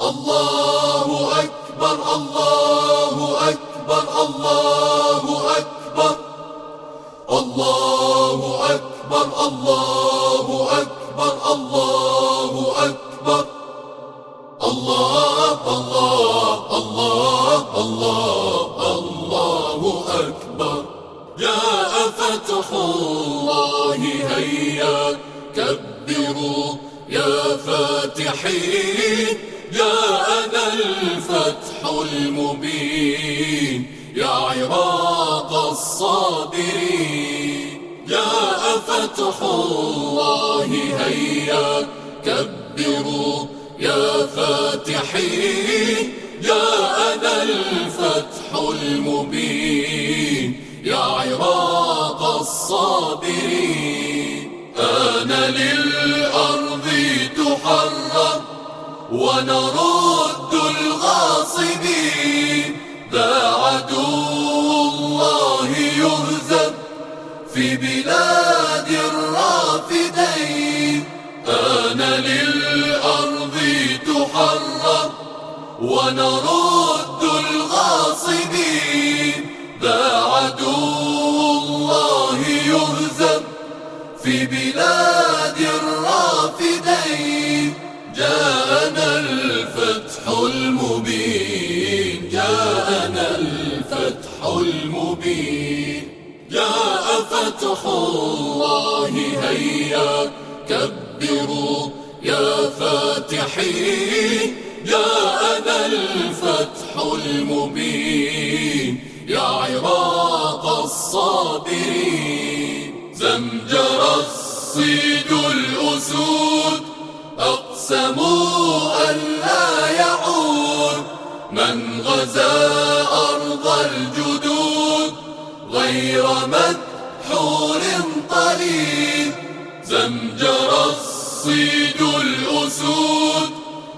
الله أكبر الله أكبر الله أكبر الله أكبر الله أكبر الله أكبر الله الله الله الله الله أكبر. جاء فتح الله هيا كبروا يا فاتحين، جاءنا الفتح المبين يا عراق الصابرين. جاء فتح الله هيا كبروا يا فاتحين، جاءنا الفتح المبين يا عراق الصابرين. آن للأرض تحرر ونرد الغاصبين، ذا عدو الله يهزم في بلاد الرافدين. آن للأرض تحرر ونرد الغاصبين، ذا عدو الله يهزم في بلاد الرافدين. جاءنا الفتح المبين، جاءنا الفتح المبين. جاء فتح الله هيا كبروا يا فاتحين، جاءنا الفتح المبين يا عراق الصابرين. زمجر الصيد الأسود أقسموا أن لا يعود، من غزا أرض الجدود غير مدحور طريد. زمجر الصيد الأسود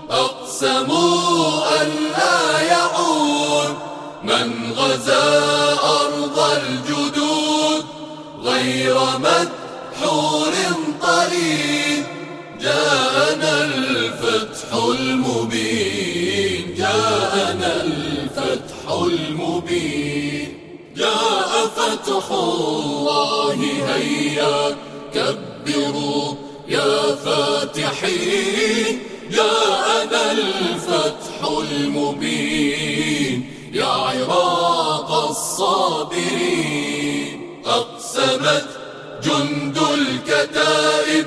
أقسموا أن لا يعود، من غزا أرض الجدود غير مدحور طريد. جاءنا الفتح المبين، جاءنا الفتح المبين. جاء فتح الله هيا كبروا يا فاتحين، جاءنا الفتح المبين يا عراق الصابرين. أقسمت جند الكتائب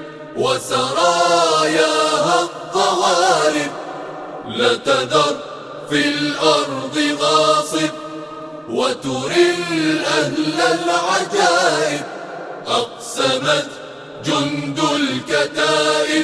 وسراياها الضوارب، لتذر في الأرض غاصب وتري الأهل العجائب. أقسمت جند الكتائب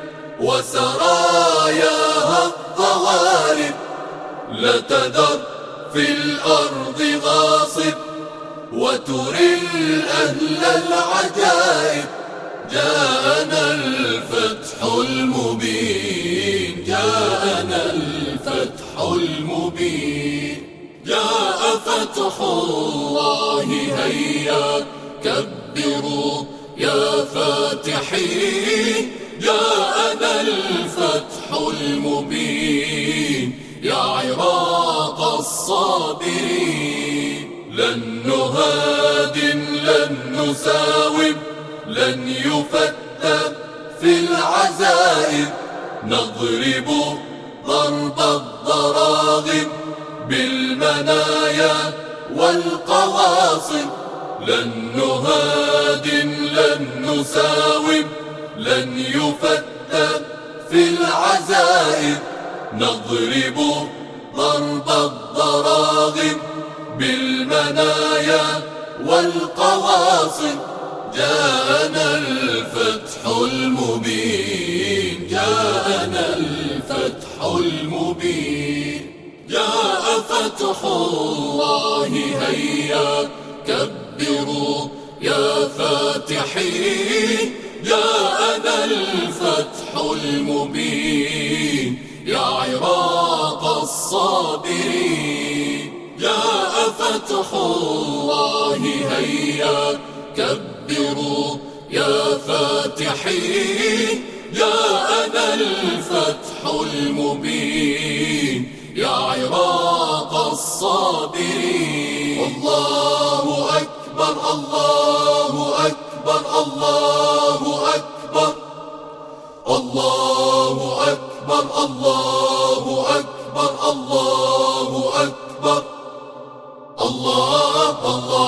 وسراياها الضوارب، لتذر في الأرض غاصب وتري الأهل العجائب. جاءنا الفتح المبين، جاءنا الفتح المبين. جاء فتح الله هيا كبروا يا فاتحين، جاءنا الفتح المبين يا عراق الصابرين. لن نهادن لن نساوم لن يفتى في العزائم، نضرب ضرب الضراغم بالمنايا والقواصم. لن نهادن لن نساوم لن يفتى في العزائم، نضرب ضرب الضراغم بالمنايا والقواصم. جاءنا الفتح المبين، جاءنا الفتح المبين. جاء فتح الله هيا كبروا يا فاتحين، جاءنا الفتح المبين يا عراق الصابرين. جاء فتح الله هيا كبروا يا فاتحين، جاءنا الفتح المبين يا عراق الصابرين. الله أكبر الله أكبر الله أكبر الله أكبر الله أكبر الله أكبر الله الله